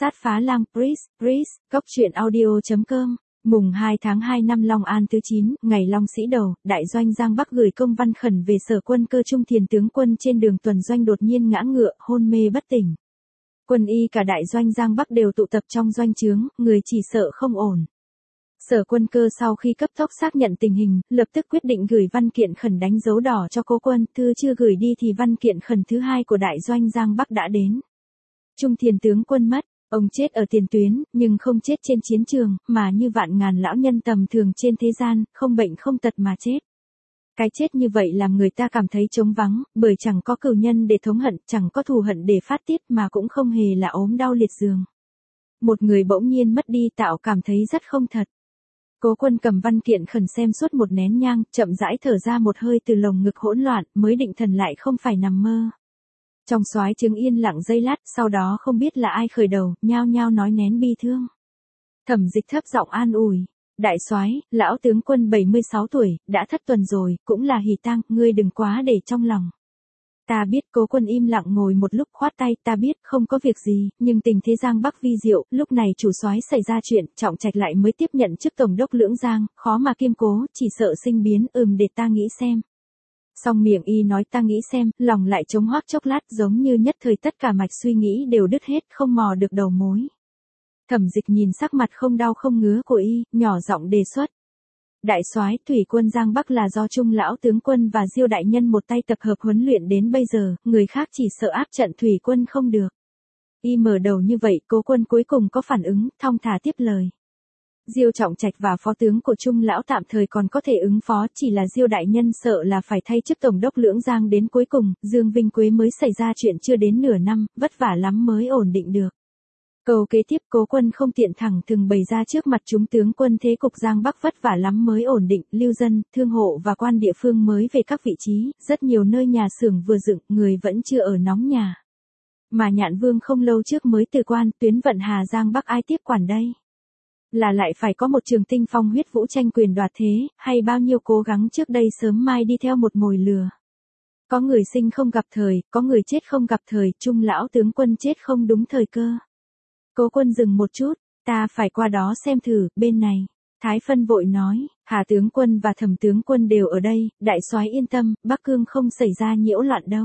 Sát phá lang Breeze, Cốc truyện audio.com. Mùng 2 tháng 2 năm Long An thứ 9, ngày Long Sĩ Đầu, đại doanh Giang Bắc gửi công văn khẩn về Sở Quân Cơ Trung Thiền tướng quân trên đường tuần doanh đột nhiên ngã ngựa, hôn mê bất tỉnh. Quân y cả đại doanh Giang Bắc đều tụ tập trong doanh trướng, người chỉ sợ không ổn. Sở Quân Cơ sau khi cấp tốc xác nhận tình hình, lập tức quyết định gửi văn kiện khẩn đánh dấu đỏ cho Cố Quân, thư chưa gửi đi thì văn kiện khẩn thứ hai của đại doanh Giang Bắc đã đến. Trung Thiền tướng quân mất, ông chết ở tiền tuyến, nhưng không chết trên chiến trường, mà như vạn ngàn lão nhân tầm thường trên thế gian, không bệnh không tật mà chết. Cái chết như vậy làm người ta cảm thấy trống vắng, bởi chẳng có cừu nhân để thống hận, chẳng có thù hận để phát tiết mà cũng không hề là ốm đau liệt giường. Một người bỗng nhiên mất đi tạo cảm thấy rất không thật. Cố Quân cầm văn kiện khẩn xem suốt một nén nhang, chậm rãi thở ra một hơi từ lồng ngực hỗn loạn, mới định thần lại không phải nằm mơ. Trong soái trướng yên lặng giây lát, sau đó không biết là ai khởi đầu, nhao nhao nói nén bi thương. Thẩm Dịch thấp giọng an ủi, đại soái, lão tướng quân 76 tuổi, đã thất tuần rồi, cũng là hỉ tang, ngươi đừng quá để trong lòng. Ta biết. Cố Quân im lặng ngồi một lúc khoát tay, ta biết, không có việc gì, nhưng tình thế Giang Bắc vi diệu, lúc này chủ soái xảy ra chuyện, Trọng Trạch lại mới tiếp nhận chức tổng đốc Lưỡng Giang, khó mà kiêm cố, chỉ sợ sinh biến, để ta nghĩ xem. Song miệng y nói ta nghĩ xem, lòng lại trống hoác chốc lát, giống như nhất thời tất cả mạch suy nghĩ đều đứt hết, không mò được đầu mối. Thẩm Dịch nhìn sắc mặt không đau không ngứa của y, nhỏ giọng đề xuất. Đại soái, thủy quân Giang Bắc là do Trung lão tướng quân và Diêu đại nhân một tay tập hợp huấn luyện đến bây giờ, người khác chỉ sợ áp trận thủy quân không được. Y mở đầu như vậy, Cố Quân cuối cùng có phản ứng, thong thả tiếp lời. Diêu Trọng Trạch và phó tướng của Trung lão tạm thời còn có thể ứng phó, chỉ là Diêu đại nhân sợ là phải thay chức tổng đốc Lưỡng Giang đến cuối cùng, Dương Vinh Quế mới xảy ra chuyện chưa đến nửa năm, vất vả lắm mới ổn định được. Câu kế tiếp Cố Quân không tiện thẳng thừng bày ra trước mặt chúng tướng quân thế cục Giang Bắc vất vả lắm mới ổn định, lưu dân, thương hộ và quan địa phương mới về các vị trí, rất nhiều nơi nhà xưởng vừa dựng, người vẫn chưa ở nóng nhà. Mà Nhạn Vương không lâu trước mới từ quan, tuyến vận Hà Giang Bắc ai tiếp quản đây? Là lại phải có một trường tinh phong huyết vũ tranh quyền đoạt thế, hay bao nhiêu cố gắng trước đây sớm mai đi theo một mồi lừa. Có người sinh không gặp thời, có người chết không gặp thời, Trung lão tướng quân chết không đúng thời cơ. Cố Quân dừng một chút, ta phải qua đó xem thử, bên này. Thái Phân vội nói, Hà tướng quân và Thẩm tướng quân đều ở đây, đại soái yên tâm, Bắc Cương không xảy ra nhiễu loạn đâu.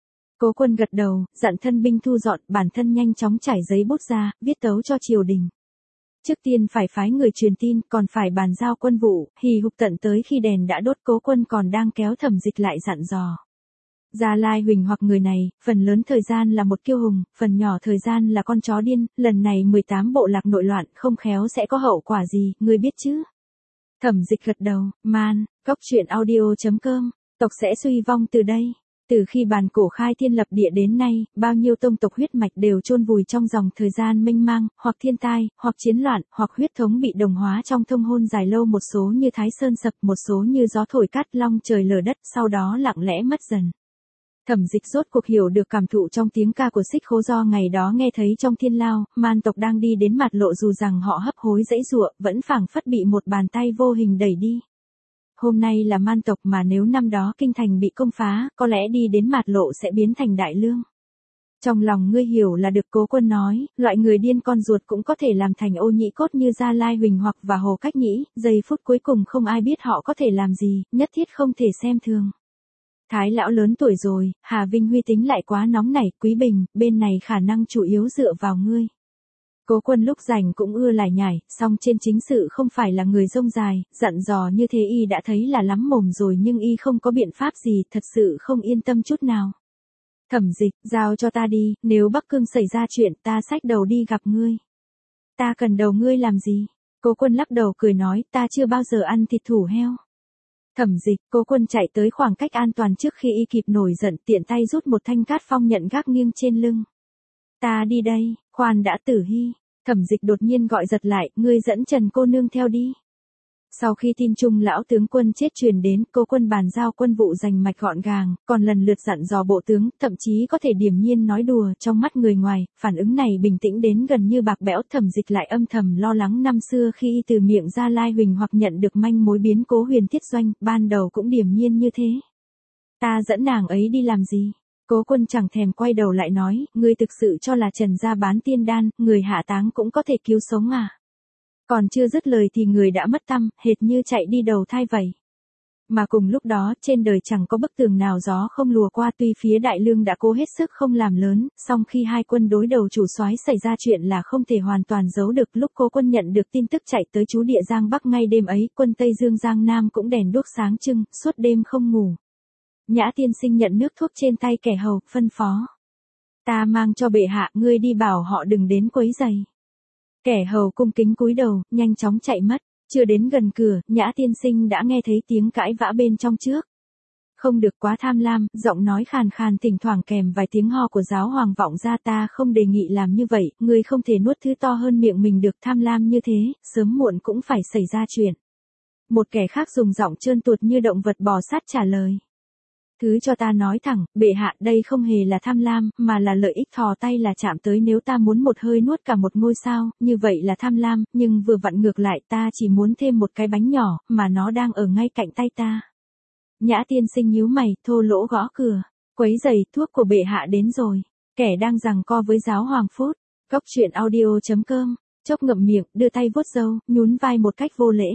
Cố Quân gật đầu, dặn thân binh thu dọn, bản thân nhanh chóng trải giấy bút ra, viết tấu cho triều đình. Trước tiên phải phái người truyền tin, còn phải bàn giao quân vụ, hì hục tận tới khi đèn đã đốt. Cố Quân còn đang kéo Thẩm Dịch lại dặn dò. Gia Lai Huỳnh hoặc người này, phần lớn thời gian là một kiêu hùng, phần nhỏ thời gian là con chó điên, lần này 18 bộ lạc nội loạn, không khéo sẽ có hậu quả gì, ngươi biết chứ? Thẩm Dịch gật đầu, man, Cốc truyện audio.com, tộc sẽ suy vong từ đây. Từ khi bàn cổ khai thiên lập địa đến nay, bao nhiêu tông tộc huyết mạch đều chôn vùi trong dòng thời gian mênh mang, hoặc thiên tai, hoặc chiến loạn, hoặc huyết thống bị đồng hóa trong thông hôn dài lâu, một số như Thái Sơn sập, một số như gió thổi cát long trời lở đất, sau đó lặng lẽ mất dần. Thẩm Dịch rốt cuộc hiểu được cảm thụ trong tiếng ca của Xích Khố do ngày đó nghe thấy trong thiên lao, man tộc đang đi đến mặt lộ dù rằng họ hấp hối dãy giụa, vẫn phảng phất bị một bàn tay vô hình đẩy đi. Hôm nay là man tộc mà nếu năm đó kinh thành bị công phá, có lẽ đi đến mặt lộ sẽ biến thành đại lương. Trong lòng ngươi hiểu là được. Cố Quân nói, loại người điên con ruột cũng có thể làm thành ô nhĩ cốt như Gia Lai Huỳnh hoặc và Hồ Cách Nhĩ, giây phút cuối cùng không ai biết họ có thể làm gì, nhất thiết không thể xem thường. Thái lão lớn tuổi rồi, Hà Vinh Huy tính lại quá nóng nảy, Quý Bình, bên này khả năng chủ yếu dựa vào ngươi. Cố Quân lúc rảnh cũng ưa lải nhải, song trên chính sự không phải là người rông dài, dặn dò như thế y đã thấy là lắm mồm rồi nhưng y không có biện pháp gì, thật sự không yên tâm chút nào. Thẩm Dịch, giao cho ta đi, nếu Bắc Cương xảy ra chuyện ta xách đầu đi gặp ngươi. Ta cần đầu ngươi làm gì? Cố Quân lắc đầu cười nói, ta chưa bao giờ ăn thịt thủ heo. Thẩm Dịch, Cố Quân chạy tới khoảng cách an toàn trước khi y kịp nổi giận, tiện tay rút một thanh cát phong nhận gác nghiêng trên lưng. Ta đi đây, khoan đã Tử Hy. Thẩm Dịch đột nhiên gọi giật lại, ngươi dẫn Trần cô nương theo đi. Sau khi tin Trung lão tướng quân chết truyền đến, Cố Quân bàn giao quân vụ rành mạch gọn gàng, còn lần lượt dặn dò bộ tướng, thậm chí có thể điềm nhiên nói đùa. Trong mắt người ngoài, phản ứng này bình tĩnh đến gần như bạc bẽo. Thẩm Dịch lại âm thầm lo lắng năm xưa khi y từ miệng Gia Lai Huỳnh hoặc nhận được manh mối biến cố Huyền Thiết Doanh, ban đầu cũng điềm nhiên như thế. Ta dẫn nàng ấy đi làm gì? Cố Quân chẳng thèm quay đầu lại nói, ngươi thực sự cho là Trần gia bán tiên đan, người hạ táng cũng có thể cứu sống à? Còn chưa dứt lời thì người đã mất tăm, hệt như chạy đi đầu thai vậy. Mà cùng lúc đó, trên đời chẳng có bức tường nào gió không lùa qua, tuy phía Đại Lương đã cố hết sức không làm lớn, song khi hai quân đối đầu chủ soái xảy ra chuyện là không thể hoàn toàn giấu được. Lúc Cố Quân nhận được tin tức chạy tới trú địa Giang Bắc ngay đêm ấy, quân Tây Dương Giang Nam cũng đèn đuốc sáng trưng, suốt đêm không ngủ. Nhã tiên sinh nhận nước thuốc trên tay kẻ hầu, phân phó. Ta mang cho bệ hạ, ngươi đi bảo họ đừng đến quấy rầy. Kẻ hầu cung kính cúi đầu, nhanh chóng chạy mất. Chưa đến gần cửa, Nhã tiên sinh đã nghe thấy tiếng cãi vã bên trong trước. Không được quá tham lam, giọng nói khàn khàn thỉnh thoảng kèm vài tiếng ho của giáo hoàng vọng ra, ta không đề nghị làm như vậy, ngươi không thể nuốt thứ to hơn miệng mình được, tham lam như thế, sớm muộn cũng phải xảy ra chuyện. Một kẻ khác dùng giọng trơn tuột như động vật bò sát trả lời. Thứ cho ta nói thẳng, bệ hạ, đây không hề là tham lam, mà là lợi ích thò tay là chạm tới, nếu ta muốn một hơi nuốt cả một ngôi sao, như vậy là tham lam, nhưng vừa vặn ngược lại, ta chỉ muốn thêm một cái bánh nhỏ, mà nó đang ở ngay cạnh tay ta. Nhã tiên sinh nhíu mày, thô lỗ gõ cửa, quấy giày, thuốc của bệ hạ đến rồi. Kẻ đang giằng co với giáo hoàng phút, Cốc truyện audio.com, chốc ngậm miệng, đưa tay vuốt râu, nhún vai một cách vô lễ.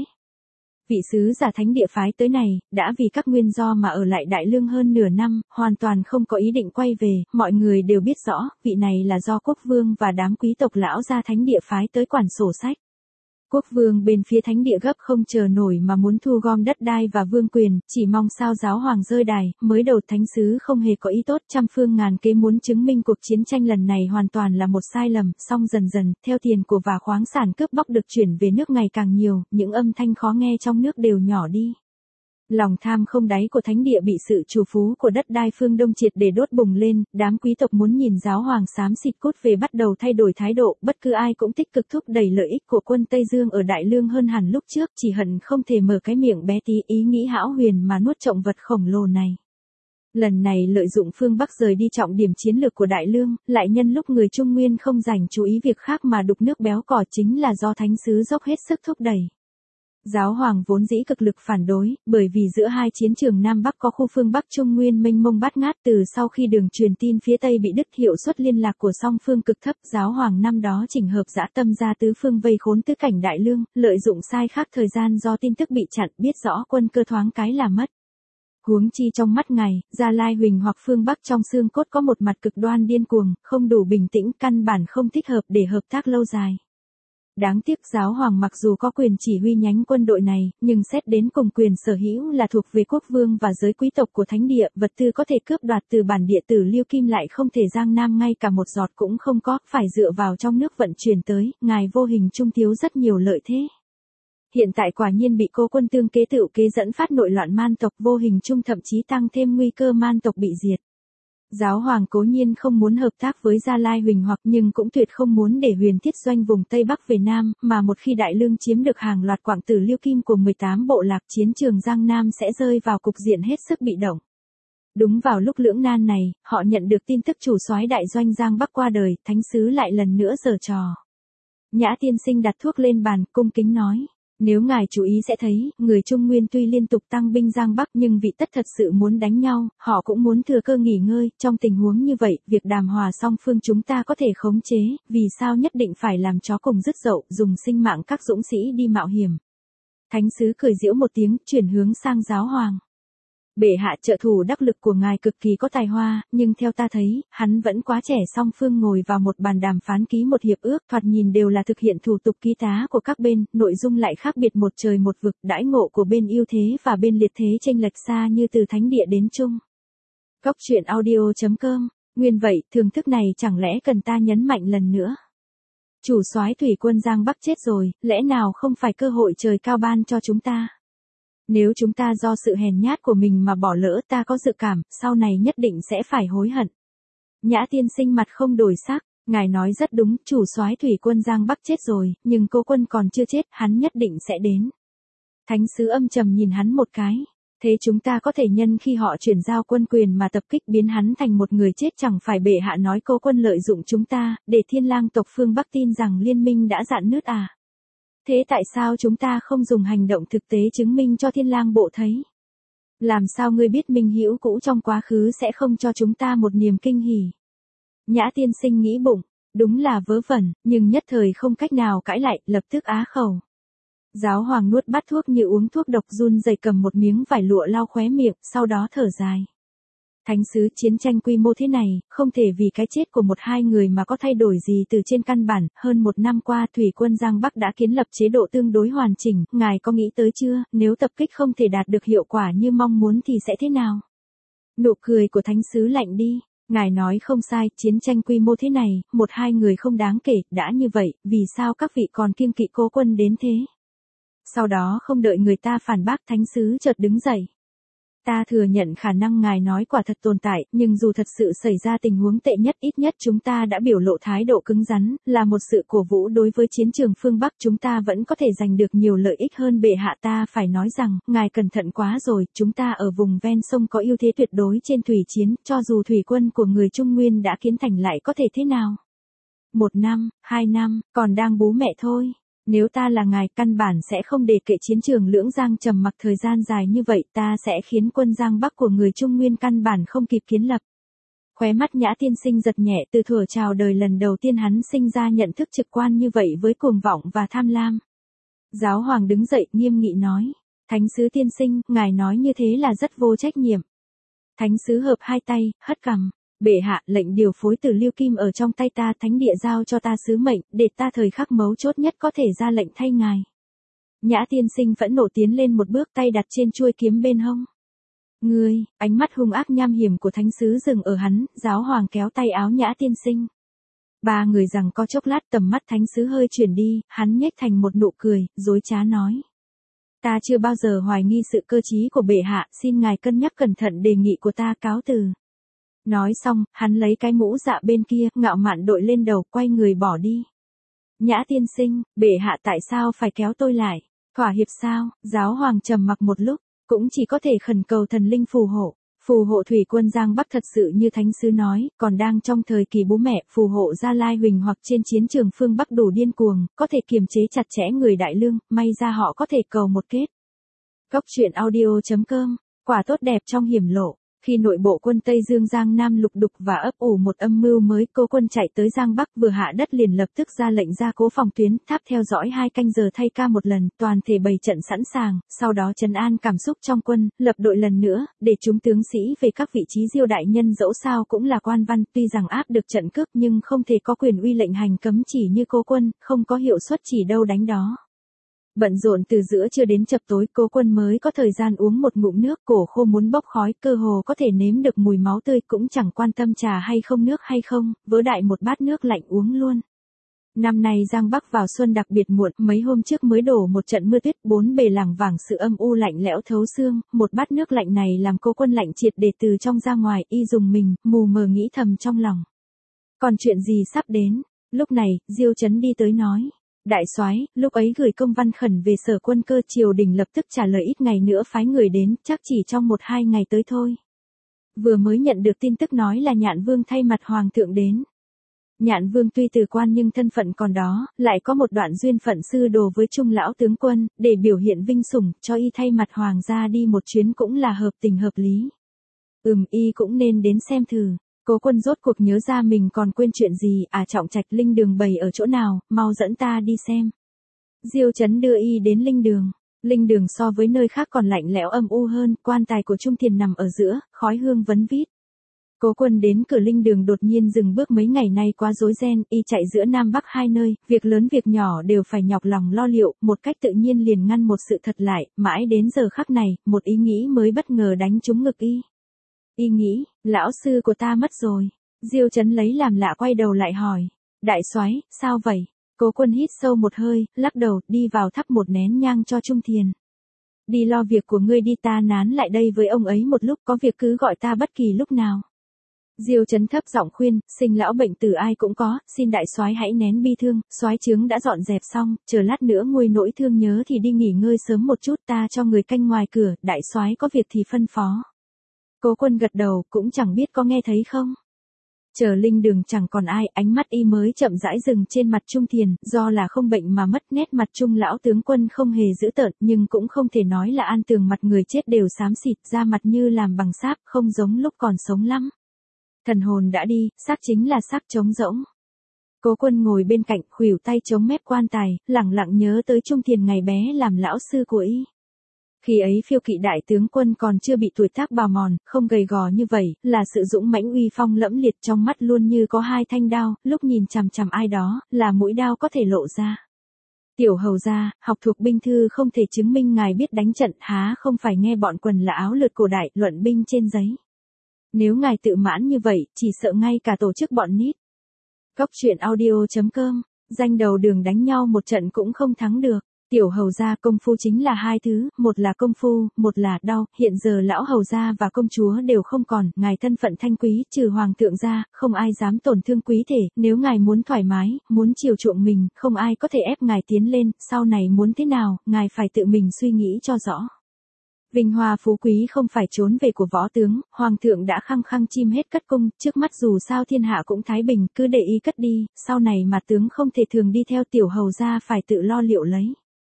Vị sứ giả thánh địa phái tới này, đã vì các nguyên do mà ở lại Đại Lương hơn nửa năm, hoàn toàn không có ý định quay về, mọi người đều biết rõ, vị này là do quốc vương và đám quý tộc lão gia thánh địa phái tới quản sổ sách. Quốc vương bên phía thánh địa gấp không chờ nổi mà muốn thu gom đất đai và vương quyền, chỉ mong sao giáo hoàng rơi đài. Mới đầu thánh sứ không hề có ý tốt, trăm phương ngàn kế muốn chứng minh cuộc chiến tranh lần này hoàn toàn là một sai lầm, song dần dần, theo tiền của và khoáng sản cướp bóc được chuyển về nước ngày càng nhiều, những âm thanh khó nghe trong nước đều nhỏ đi. Lòng tham không đáy của thánh địa bị sự trù phú của đất đai phương Đông triệt để đốt bùng lên, đám quý tộc muốn nhìn giáo hoàng xám xịt cút về bắt đầu thay đổi thái độ, bất cứ ai cũng tích cực thúc đẩy lợi ích của quân Tây Dương ở Đại Lương hơn hẳn lúc trước, chỉ hận không thể mở cái miệng bé tí ý nghĩ hão huyền mà nuốt trọng vật khổng lồ này. Lần này lợi dụng phương Bắc rời đi trọng điểm chiến lược của Đại Lương, lại nhân lúc người Trung Nguyên không dành chú ý việc khác mà đục nước béo cò, chính là do thánh sứ dốc hết sức thúc đẩy. Giáo hoàng vốn dĩ cực lực phản đối, bởi vì giữa hai chiến trường Nam Bắc có khu phương Bắc Trung Nguyên mênh mông bát ngát, từ sau khi đường truyền tin phía Tây bị đứt, hiệu suất liên lạc của song phương cực thấp, giáo hoàng năm đó chỉnh hợp dã tâm ra tứ phương vây khốn tứ cảnh Đại Lương, lợi dụng sai khác thời gian do tin tức bị chặn, biết rõ quân cơ thoáng cái là mất. Huống chi trong mắt ngài, Gia Lai Huỳnh hoặc phương Bắc trong xương cốt có một mặt cực đoan điên cuồng, không đủ bình tĩnh, căn bản không thích hợp để hợp tác lâu dài. Đáng tiếc giáo hoàng mặc dù có quyền chỉ huy nhánh quân đội này, nhưng xét đến cùng quyền sở hữu là thuộc về quốc vương và giới quý tộc của thánh địa, vật tư có thể cướp đoạt từ bản địa Tử Liêu Kim lại không thể Giang Nam ngay cả một giọt cũng không có, phải dựa vào trong nước vận chuyển tới, ngài vô hình trung thiếu rất nhiều lợi thế. Hiện tại quả nhiên bị Cố Quân tương kế tựu kế dẫn phát nội loạn man tộc, vô hình trung thậm chí tăng thêm nguy cơ man tộc bị diệt. Giáo hoàng cố nhiên không muốn hợp tác với Gia Lai Huỳnh hoặc, nhưng cũng tuyệt không muốn để Huyền Thiết doanh vùng Tây Bắc về Nam, mà một khi Đại Lương chiếm được hàng loạt quặng Tử Liêu Kim của 18 bộ lạc, chiến trường Giang Nam sẽ rơi vào cục diện hết sức bị động. Đúng vào lúc lưỡng nan này, họ nhận được tin tức chủ soái đại doanh Giang Bắc qua đời, thánh sứ lại lần nữa giở trò. Nhã tiên sinh đặt thuốc lên bàn, cung kính nói. Nếu ngài chú ý sẽ thấy, người Trung Nguyên tuy liên tục tăng binh Giang Bắc nhưng vị tất thật sự muốn đánh nhau, họ cũng muốn thừa cơ nghỉ ngơi, trong tình huống như vậy, việc đàm hòa song phương chúng ta có thể khống chế, vì sao nhất định phải làm chó cùng rứt dậu, dùng sinh mạng các dũng sĩ đi mạo hiểm. Thánh sứ cười giễu một tiếng, chuyển hướng sang giáo hoàng. Bệ hạ, trợ thủ đắc lực của ngài cực kỳ có tài hoa, nhưng theo ta thấy, hắn vẫn quá trẻ. Song phương ngồi vào một bàn đàm phán ký một hiệp ước, thoạt nhìn đều là thực hiện thủ tục ký tá của các bên, nội dung lại khác biệt một trời một vực, đãi ngộ của bên ưu thế và bên liệt thế chênh lệch xa như từ thánh địa đến chung. Cốc truyện audio.com, nguyên vậy, thưởng thức này chẳng lẽ cần ta nhấn mạnh lần nữa. Chủ soái thủy quân Giang Bắc chết rồi, lẽ nào không phải cơ hội trời cao ban cho chúng ta? Nếu chúng ta do sự hèn nhát của mình mà bỏ lỡ, ta có dự cảm, sau này nhất định sẽ phải hối hận. Nhã tiên sinh mặt không đổi sắc, ngài nói rất đúng, chủ soái thủy quân Giang Bắc chết rồi, nhưng Cố Quân còn chưa chết, hắn nhất định sẽ đến. Thánh sứ âm trầm nhìn hắn một cái. Thế chúng ta có thể nhân khi họ chuyển giao quân quyền mà tập kích biến hắn thành một người chết, chẳng phải bệ hạ nói Cố Quân lợi dụng chúng ta, để Thiên Lang tộc phương Bắc tin rằng liên minh đã rạn nứt à? Thế tại sao chúng ta không dùng hành động thực tế chứng minh cho Thiên Lang bộ thấy? Làm sao ngươi biết minh hữu cũ trong quá khứ sẽ không cho chúng ta một niềm kinh hỉ? Nhã tiên sinh nghĩ bụng, đúng là vớ vẩn, nhưng nhất thời không cách nào cãi lại, lập tức á khẩu. Giáo hoàng nuốt bát thuốc như uống thuốc độc, run rẩy cầm một miếng vải lụa lau khóe miệng, sau đó thở dài. Thánh sứ, chiến tranh quy mô thế này, không thể vì cái chết của một hai người mà có thay đổi gì từ trên căn bản. Hơn một năm qua thủy quân Giang Bắc đã kiến lập chế độ tương đối hoàn chỉnh, ngài có nghĩ tới chưa, nếu tập kích không thể đạt được hiệu quả như mong muốn thì sẽ thế nào? Nụ cười của thánh sứ lạnh đi. Ngài nói không sai, chiến tranh quy mô thế này, một hai người không đáng kể, đã như vậy, vì sao các vị còn kiêng kỵ Cố Quân đến thế? Sau đó không đợi người ta phản bác, thánh sứ chợt đứng dậy. Ta thừa nhận khả năng ngài nói quả thật tồn tại, nhưng dù thật sự xảy ra tình huống tệ nhất, ít nhất chúng ta đã biểu lộ thái độ cứng rắn, là một sự cổ vũ đối với chiến trường phương Bắc, chúng ta vẫn có thể giành được nhiều lợi ích hơn bệ hạ. Ta phải nói rằng, ngài cẩn thận quá rồi, chúng ta ở vùng ven sông có ưu thế tuyệt đối trên thủy chiến, cho dù thủy quân của người Trung Nguyên đã kiến thành lại có thể thế nào? 1 năm, 2 năm, còn đang bú mẹ thôi. Nếu ta là ngài, căn bản sẽ không để kệ chiến trường Lưỡng Giang trầm mặc thời gian dài như vậy, ta sẽ khiến quân Giang Bắc của người Trung Nguyên căn bản không kịp kiến lập. Khóe mắt Nhã tiên sinh giật nhẹ, từ thuở chào đời lần đầu tiên hắn sinh ra nhận thức trực quan như vậy với cuồng vọng và tham lam. Giáo hoàng đứng dậy, nghiêm nghị nói. Thánh sứ tiên sinh, ngài nói như thế là rất vô trách nhiệm. Thánh sứ hợp hai tay, hất cằm. Bệ hạ, lệnh điều phối từ Lưu Kim ở trong tay ta, thánh địa giao cho ta sứ mệnh, để ta thời khắc mấu chốt nhất có thể ra lệnh thay ngài. Nhã tiên sinh phẫn nộ tiến lên một bước, tay đặt trên chuôi kiếm bên hông. Ngươi, ánh mắt hung ác nham hiểm của thánh sứ dừng ở hắn, giáo hoàng kéo tay áo Nhã tiên sinh. Ba người rằng có chốc lát, tầm mắt thánh sứ hơi chuyển đi, hắn nhếch thành một nụ cười, dối trá nói. Ta chưa bao giờ hoài nghi sự cơ trí của bệ hạ, xin ngài cân nhắc cẩn thận đề nghị của ta, cáo từ. Nói xong, hắn lấy cái mũ dạ bên kia, ngạo mạn đội lên đầu, quay người bỏ đi. Nhã tiên sinh, bệ hạ tại sao phải kéo tôi lại? Thỏa hiệp sao? Giáo hoàng trầm mặc một lúc, cũng chỉ có thể khẩn cầu thần linh phù hộ. Phù hộ thủy quân Giang Bắc thật sự như thánh sứ nói, còn đang trong thời kỳ bú mẹ, phù hộ Gia Lai Huỳnh hoặc trên chiến trường phương Bắc đủ điên cuồng, có thể kiềm chế chặt chẽ người đại lương, may ra họ có thể cầu một kết. Góc truyện audio.com, quả tốt đẹp trong hiểm lộ. Khi nội bộ quân Tây Dương Giang Nam lục đục và ấp ủ một âm mưu mới, Cố Quân chạy tới Giang Bắc, vừa hạ đất liền lập tức ra lệnh gia cố phòng tuyến, tháp theo dõi 2 canh giờ thay ca một lần, toàn thể bày trận sẵn sàng, sau đó trấn an cảm xúc trong quân, lập đội lần nữa, để chúng tướng sĩ về các vị trí. Diêu đại nhân dẫu sao cũng là quan văn, tuy rằng áp được trận cước nhưng không thể có quyền uy lệnh hành cấm chỉ như Cố Quân, không có hiệu suất chỉ đâu đánh đó. Bận rộn từ giữa trưa đến chập tối, Cố Quân mới có thời gian uống một ngụm nước, cổ khô muốn bốc khói, cơ hồ có thể nếm được mùi máu tươi, cũng chẳng quan tâm trà hay không, nước hay không, vớ đại một bát nước lạnh uống luôn. Năm nay Giang Bắc vào xuân đặc biệt muộn, mấy hôm trước mới đổ một trận mưa tuyết, bốn bề lảng vảng sự âm u lạnh lẽo thấu xương, một bát nước lạnh này làm Cố Quân lạnh triệt để từ trong ra ngoài, y dùng mình, mù mờ nghĩ thầm trong lòng. Còn chuyện gì sắp đến? Lúc này, Diêu Chấn đi tới nói. Đại soái, lúc ấy gửi công văn khẩn về Sở Quân Cơ, triều đình lập tức trả lời ít ngày nữa phái người đến, chắc chỉ trong 1-2 ngày tới thôi. Vừa mới nhận được tin tức nói là Nhạn Vương thay mặt hoàng thượng đến. Nhạn Vương tuy từ quan nhưng thân phận còn đó, lại có một đoạn duyên phận sư đồ với Trung lão tướng quân, để biểu hiện vinh sủng, cho y thay mặt hoàng gia đi một chuyến cũng là hợp tình hợp lý. Y cũng nên đến xem thử. Cố Quân rốt cuộc nhớ ra mình còn quên chuyện gì, Trọng Trạch linh đường bày ở chỗ nào, mau dẫn ta đi xem. Diêu Chấn đưa y đến linh đường. Linh đường so với nơi khác còn lạnh lẽo âm u hơn, quan tài của Trung Thiền nằm ở giữa, khói hương vấn vít. Cố Quân đến cửa linh đường đột nhiên dừng bước, mấy ngày nay quá rối ren, y chạy giữa Nam Bắc hai nơi, việc lớn việc nhỏ đều phải nhọc lòng lo liệu, một cách tự nhiên liền ngăn một sự thật lại, mãi đến giờ khắc này, một ý nghĩ mới bất ngờ đánh trúng ngực y. Y nghĩ, lão sư của ta mất rồi. Diêu Chấn lấy làm lạ quay đầu lại hỏi. Đại soái, sao vậy? Cố Quân hít sâu một hơi, lắc đầu, đi vào thắp một nén nhang cho Trung Thiền. Đi lo việc của ngươi đi, ta nán lại đây với ông ấy một lúc, có việc cứ gọi ta bất kỳ lúc nào. Diêu Chấn thấp giọng khuyên, sinh lão bệnh tử ai cũng có, xin đại soái hãy nén bi thương, soái trướng đã dọn dẹp xong, chờ lát nữa nguôi nỗi thương nhớ thì đi nghỉ ngơi sớm một chút, ta cho người canh ngoài cửa, đại soái có việc thì phân phó. Cố Quân gật đầu, cũng chẳng biết có nghe thấy không. Chờ linh đường chẳng còn ai, ánh mắt y mới chậm rãi dừng trên mặt Trung Thiền, do là không bệnh mà mất nét mặt Trung lão tướng quân không hề dữ tợn, nhưng cũng không thể nói là an tường, mặt người chết đều xám xịt, da mặt như làm bằng sáp, không giống lúc còn sống lắm. Thần hồn đã đi, xác chính là xác trống rỗng. Cố Quân ngồi bên cạnh, khuỷu tay chống mép quan tài, lẳng lặng nhớ tới Trung Thiền ngày bé làm lão sư của y. Khi ấy Phiêu Kỵ đại tướng quân còn chưa bị tuổi tác bào mòn, không gầy gò như vậy, là sự dũng mãnh uy phong lẫm liệt, trong mắt luôn như có hai thanh đao, lúc nhìn chằm chằm ai đó, là mũi đao có thể lộ ra. Tiểu hầu gia, học thuộc binh thư không thể chứng minh ngài biết đánh trận, há không phải nghe bọn quần là áo lượt cổ đại, luận binh trên giấy. Nếu ngài tự mãn như vậy, chỉ sợ ngay cả tổ chức bọn nít. Góc truyện audio.com, danh đầu đường đánh nhau một trận cũng không thắng được. Tiểu hầu gia, công phu chính là hai thứ, một là công phu, một là đau, hiện giờ lão hầu gia và công chúa đều không còn, ngài thân phận thanh quý, trừ hoàng thượng ra, không ai dám tổn thương quý thể, nếu ngài muốn thoải mái, muốn chiều chuộng mình, không ai có thể ép ngài tiến lên, sau này muốn thế nào, ngài phải tự mình suy nghĩ cho rõ. Vinh hoa phú quý không phải trốn về của võ tướng, hoàng thượng đã khăng khăng chim hết cất cung, trước mắt dù sao thiên hạ cũng thái bình, cứ để ý cất đi, sau này mà tướng không thể thường đi theo tiểu hầu gia phải tự lo liệu lấy.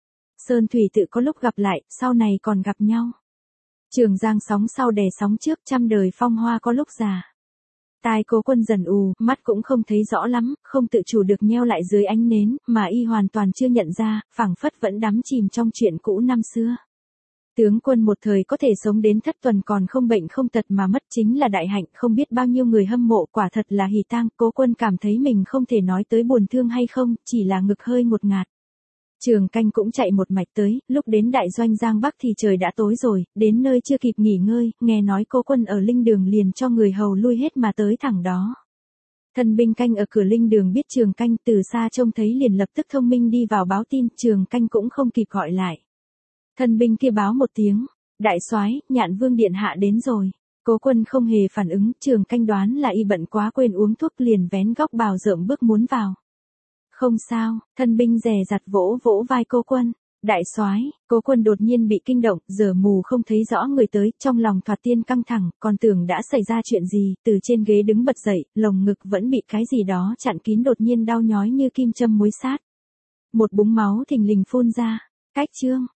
Sơn thủy tự có lúc gặp lại, sau này còn gặp nhau. Trường giang sóng sau đè sóng trước, trăm đời phong hoa có lúc già. Tai Cố Quân dần ù, mắt cũng không thấy rõ lắm, không tự chủ được nheo lại dưới ánh nến, mà y hoàn toàn chưa nhận ra, phảng phất vẫn đắm chìm trong chuyện cũ năm xưa. Tướng quân một thời có thể sống đến thất tuần còn không bệnh không tật mà mất chính là đại hạnh, không biết bao nhiêu người hâm mộ, quả thật là hỉ tang. Cố Quân cảm thấy mình không thể nói tới buồn thương hay không, chỉ là ngực hơi ngột ngạt. Trường Canh cũng chạy một mạch tới, lúc đến đại doanh Giang Bắc thì trời đã tối rồi, đến nơi chưa kịp nghỉ ngơi, nghe nói Cố Quân ở linh đường liền cho người hầu lui hết mà tới thẳng đó. Thân binh canh ở cửa linh đường biết Trường Canh, từ xa trông thấy liền lập tức thông minh đi vào báo tin, Trường Canh cũng không kịp gọi lại. Thân binh kia báo một tiếng, đại soái, Nhạn Vương điện hạ đến rồi. Cố Quân không hề phản ứng, Trường Canh đoán là y bận quá quên uống thuốc, liền vén góc bào rợm bước muốn vào. Không sao, thân binh dè dặt vỗ vỗ vai Cố Quân. Đại soái, Cố Quân đột nhiên bị kinh động, giờ mù không thấy rõ người tới, trong lòng thoạt tiên căng thẳng, còn tưởng đã xảy ra chuyện gì, từ trên ghế đứng bật dậy, lồng ngực vẫn bị cái gì đó chặn kín, đột nhiên đau nhói như kim châm muối sát. Một búng máu thình lình phun ra. Cách chương